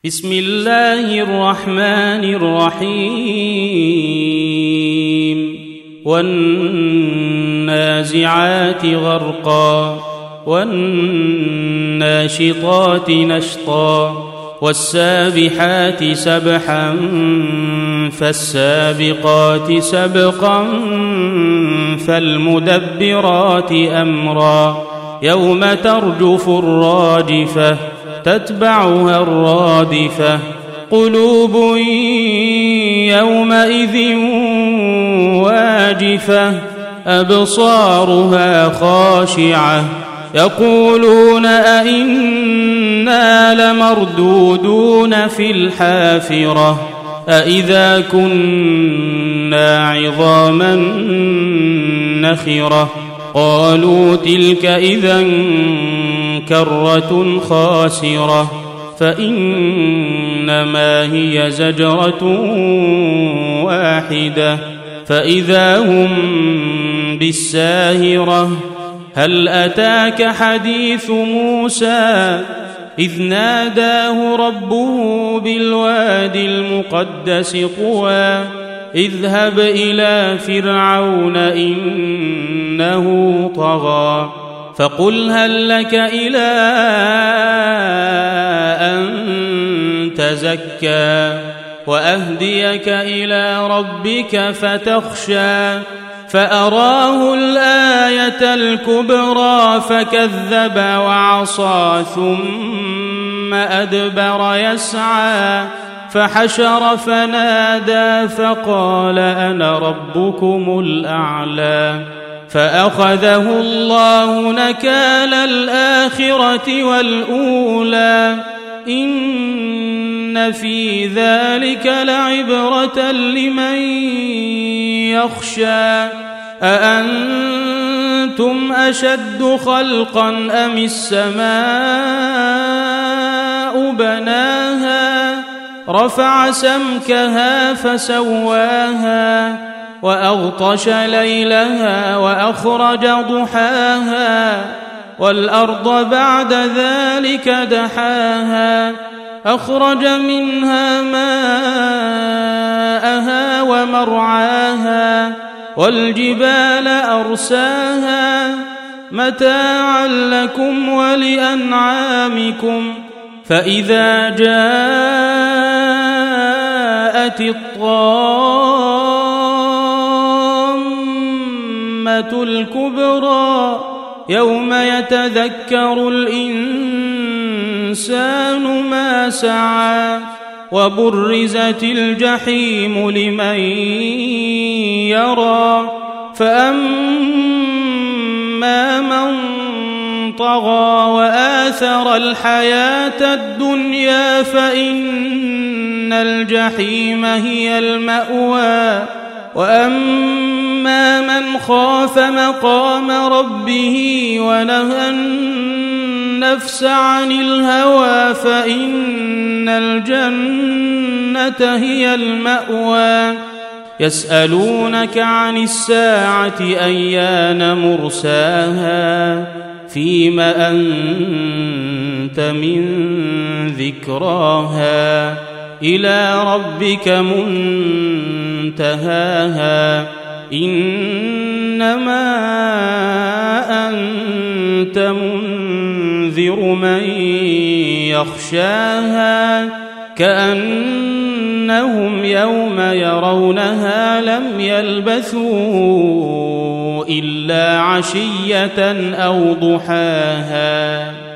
بسم الله الرحمن الرحيم والنازعات غرقا والناشطات نشطا والسابحات سبحا فالسابقات سبقا فالمدبرات أمرا يوم ترجف الراجفة تتبعها الرادفة قلوب يومئذ واجفة أبصارها خاشعة يقولون أئنا لمردودون في الحافرة أئذا كنا عظاما نخرة قالوا تلك إذا كرة خاسرة فإنما هي زجرة واحدة فإذا هم بالساهرة هل أتاك حديث موسى إذ ناداه ربه بالواد المقدس طوى اذهب إلى فرعون إنه طغى فقل هل لك إلى أن تزكى وأهديك إلى ربك فتخشى فأراه الآية الكبرى فكذب وعصى ثم أدبر يسعى فحشر فنادى فقال أنا ربكم الأعلى فأخذه الله نكال الآخرة والأولى إن في ذلك لعبرة لمن يخشى أأنتم أشد خلقا أم السماء بناها رفع سمكها فسواها وأغطش ليلها وأخرج ضحاها والأرض بعد ذلك دحاها أخرج منها ماءها ومرعاها والجبال أرساها متاعا لكم ولأنعامكم فإذا جاءت الطامة الكبرى يوم يتذكر الإنسان ما سعى وبرزت الجحيم لمن يرى فأما من طغى وآثر الحياة الدنيا فإن الجحيم هي المأوى وأما من خاف مقام ربه ونهى النفس عن الهوى فإن الجنة هي المأوى يسألونك عن الساعة أيان مرساها فيم أنت من ذكراها إلى ربك منتهاها إنما أنت منذر من يخشاها كأنهم يوم يرونها لم يلبثوا إلا عشية أو ضحاها.